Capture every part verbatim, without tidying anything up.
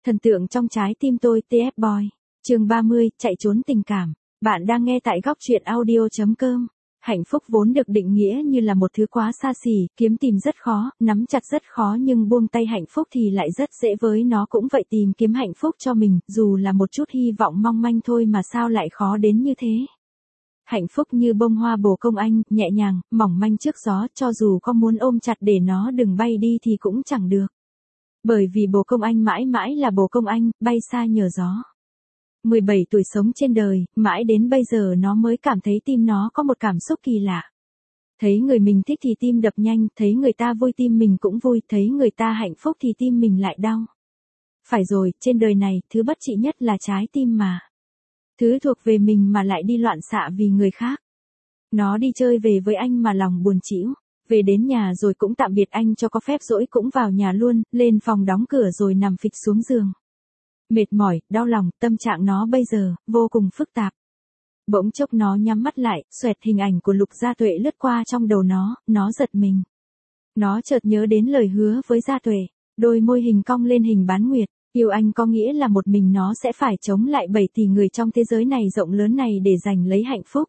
Thần tượng trong trái tim tôi tê ép Boy. Chương ba mươi, chạy trốn tình cảm. Bạn đang nghe tại góc truyện audio chấm com. Hạnh phúc vốn được định nghĩa như là một thứ quá xa xỉ, kiếm tìm rất khó, nắm chặt rất khó nhưng buông tay hạnh phúc thì lại rất dễ với nó cũng vậy tìm kiếm hạnh phúc cho mình, dù là một chút hy vọng mong manh thôi mà sao lại khó đến như thế. Hạnh phúc như bông hoa bồ công anh, nhẹ nhàng, mỏng manh trước gió, cho dù có muốn ôm chặt để nó đừng bay đi thì cũng chẳng được. Bởi vì bồ công anh mãi mãi là bồ công anh, bay xa nhờ gió. mười bảy tuổi sống trên đời, mãi đến bây giờ nó mới cảm thấy tim nó có một cảm xúc kỳ lạ. Thấy người mình thích thì tim đập nhanh, thấy người ta vui tim mình cũng vui, thấy người ta hạnh phúc thì tim mình lại đau. Phải rồi, trên đời này, thứ bất trị nhất là trái tim mà. Thứ thuộc về mình mà lại đi loạn xạ vì người khác. Nó đi chơi về với anh mà lòng buồn chĩu. Về đến nhà rồi cũng tạm biệt anh cho có phép dỗi cũng vào nhà luôn, lên phòng đóng cửa rồi nằm phịch xuống giường. Mệt mỏi, đau lòng, tâm trạng nó bây giờ, vô cùng phức tạp. Bỗng chốc nó nhắm mắt lại, xoẹt hình ảnh của Lục Gia Tuệ lướt qua trong đầu nó, nó giật mình. Nó chợt nhớ đến lời hứa với Gia Tuệ, đôi môi hình cong lên hình bán nguyệt, yêu anh có nghĩa là một mình nó sẽ phải chống lại bảy tỷ người trong thế giới này rộng lớn này để giành lấy hạnh phúc.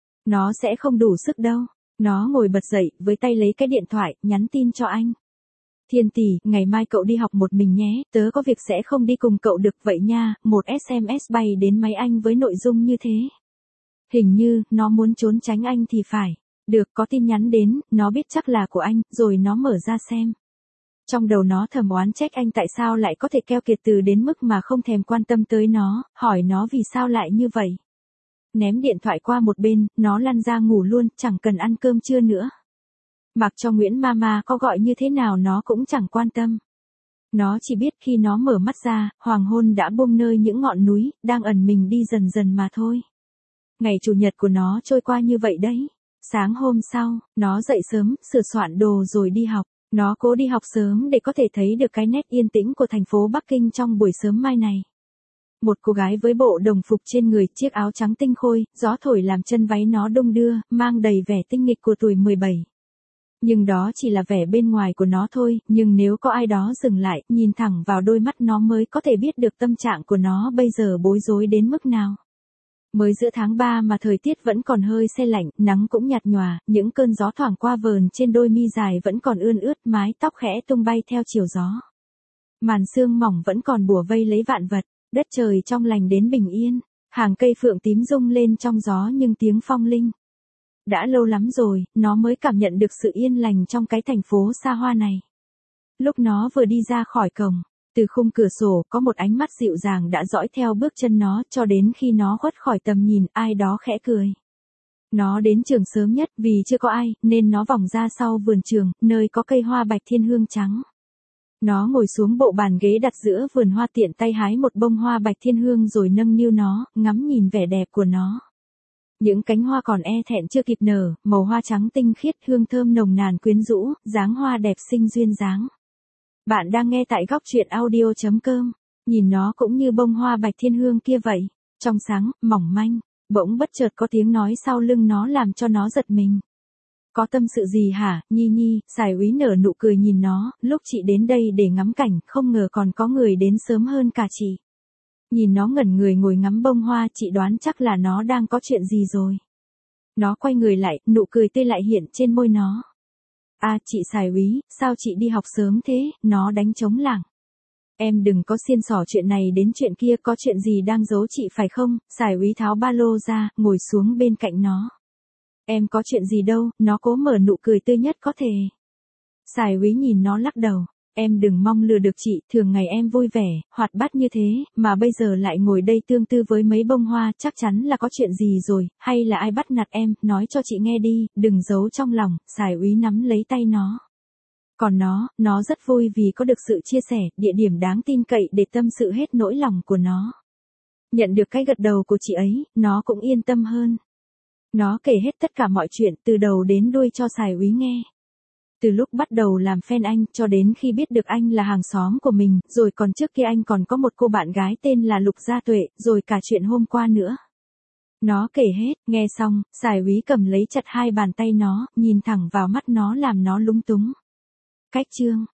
Nó sẽ không đủ sức đâu. Nó ngồi bật dậy, với tay lấy cái điện thoại, nhắn tin cho anh. Thiên tỷ, ngày mai cậu đi học một mình nhé, tớ có việc sẽ không đi cùng cậu được vậy nha, một ét em ét bay đến máy anh với nội dung như thế. Hình như, nó muốn trốn tránh anh thì phải. Được, có tin nhắn đến, nó biết chắc là của anh, rồi nó mở ra xem. Trong đầu nó thầm oán trách anh tại sao lại có thể keo kiệt từ đến mức mà không thèm quan tâm tới nó, hỏi nó vì sao lại như vậy. Ném điện thoại qua một bên, nó lăn ra ngủ luôn, chẳng cần ăn cơm trưa nữa. Mặc cho Nguyễn Mama có gọi như thế nào nó cũng chẳng quan tâm. Nó chỉ biết khi nó mở mắt ra, hoàng hôn đã buông nơi những ngọn núi, đang ẩn mình đi dần dần mà thôi. Ngày chủ nhật của nó trôi qua như vậy đấy. Sáng hôm sau, nó dậy sớm, sửa soạn đồ rồi đi học. Nó cố đi học sớm để có thể thấy được cái nét yên tĩnh của thành phố Bắc Kinh trong buổi sớm mai này. Một cô gái với bộ đồng phục trên người, chiếc áo trắng tinh khôi, gió thổi làm chân váy nó đung đưa, mang đầy vẻ tinh nghịch của tuổi mười bảy. Nhưng đó chỉ là vẻ bên ngoài của nó thôi, nhưng nếu có ai đó dừng lại, nhìn thẳng vào đôi mắt nó mới có thể biết được tâm trạng của nó bây giờ bối rối đến mức nào. Mới giữa tháng ba mà thời tiết vẫn còn hơi se lạnh, nắng cũng nhạt nhòa, những cơn gió thoảng qua vờn trên đôi mi dài vẫn còn ươn ướt, mái tóc khẽ tung bay theo chiều gió. Màn sương mỏng vẫn còn bủa vây lấy vạn vật. Đất trời trong lành đến bình yên, hàng cây phượng tím rung lên trong gió nhưng tiếng phong linh. Đã lâu lắm rồi, nó mới cảm nhận được sự yên lành trong cái thành phố xa hoa này. Lúc nó vừa đi ra khỏi cổng, từ khung cửa sổ có một ánh mắt dịu dàng đã dõi theo bước chân nó cho đến khi nó khuất khỏi tầm nhìn, ai đó khẽ cười. Nó đến trường sớm nhất vì chưa có ai, nên nó vòng ra sau vườn trường, nơi có cây hoa bạch thiên hương trắng. Nó ngồi xuống bộ bàn ghế đặt giữa vườn hoa tiện tay hái một bông hoa bạch thiên hương rồi nâng niu nó, ngắm nhìn vẻ đẹp của nó. Những cánh hoa còn e thẹn chưa kịp nở, màu hoa trắng tinh khiết, hương thơm nồng nàn quyến rũ, dáng hoa đẹp xinh duyên dáng. Bạn đang nghe tại góc truyện audio chấm com. Nhìn nó cũng như bông hoa bạch thiên hương kia vậy, trong sáng, mỏng manh, bỗng bất chợt có tiếng nói sau lưng nó làm cho nó giật mình. Có tâm sự gì hả, Nhi Nhi? Sài úy nở nụ cười nhìn nó, lúc chị đến đây để ngắm cảnh, không ngờ còn có người đến sớm hơn cả chị. Nhìn nó ngẩn người ngồi ngắm bông hoa, chị đoán chắc là nó đang có chuyện gì rồi. Nó quay người lại, nụ cười tươi lại hiện trên môi nó. À, chị Sài úy, sao chị đi học sớm thế? Nó đánh trống lảng. Em đừng có xiên xỏ chuyện này đến chuyện kia, có chuyện gì đang giấu chị phải không? Sài úy tháo ba lô ra, ngồi xuống bên cạnh nó. Em có chuyện gì đâu, nó cố mở nụ cười tươi nhất có thể. Sài úy nhìn nó lắc đầu, em đừng mong lừa được chị, thường ngày em vui vẻ, hoạt bát như thế, mà bây giờ lại ngồi đây tương tư với mấy bông hoa, chắc chắn là có chuyện gì rồi, hay là ai bắt nạt em, nói cho chị nghe đi, đừng giấu trong lòng. Sài úy nắm lấy tay nó. Còn nó, nó rất vui vì có được sự chia sẻ, địa điểm đáng tin cậy để tâm sự hết nỗi lòng của nó. Nhận được cái gật đầu của chị ấy, nó cũng yên tâm hơn. Nó kể hết tất cả mọi chuyện từ đầu đến đuôi cho Sài úy nghe. Từ lúc bắt đầu làm fan anh cho đến khi biết được anh là hàng xóm của mình, rồi còn trước kia anh còn có một cô bạn gái tên là Lục Gia Tuệ, rồi cả chuyện hôm qua nữa. Nó kể hết, nghe xong, Sài úy cầm lấy chặt hai bàn tay nó, nhìn thẳng vào mắt nó làm nó lúng túng. Cách chương,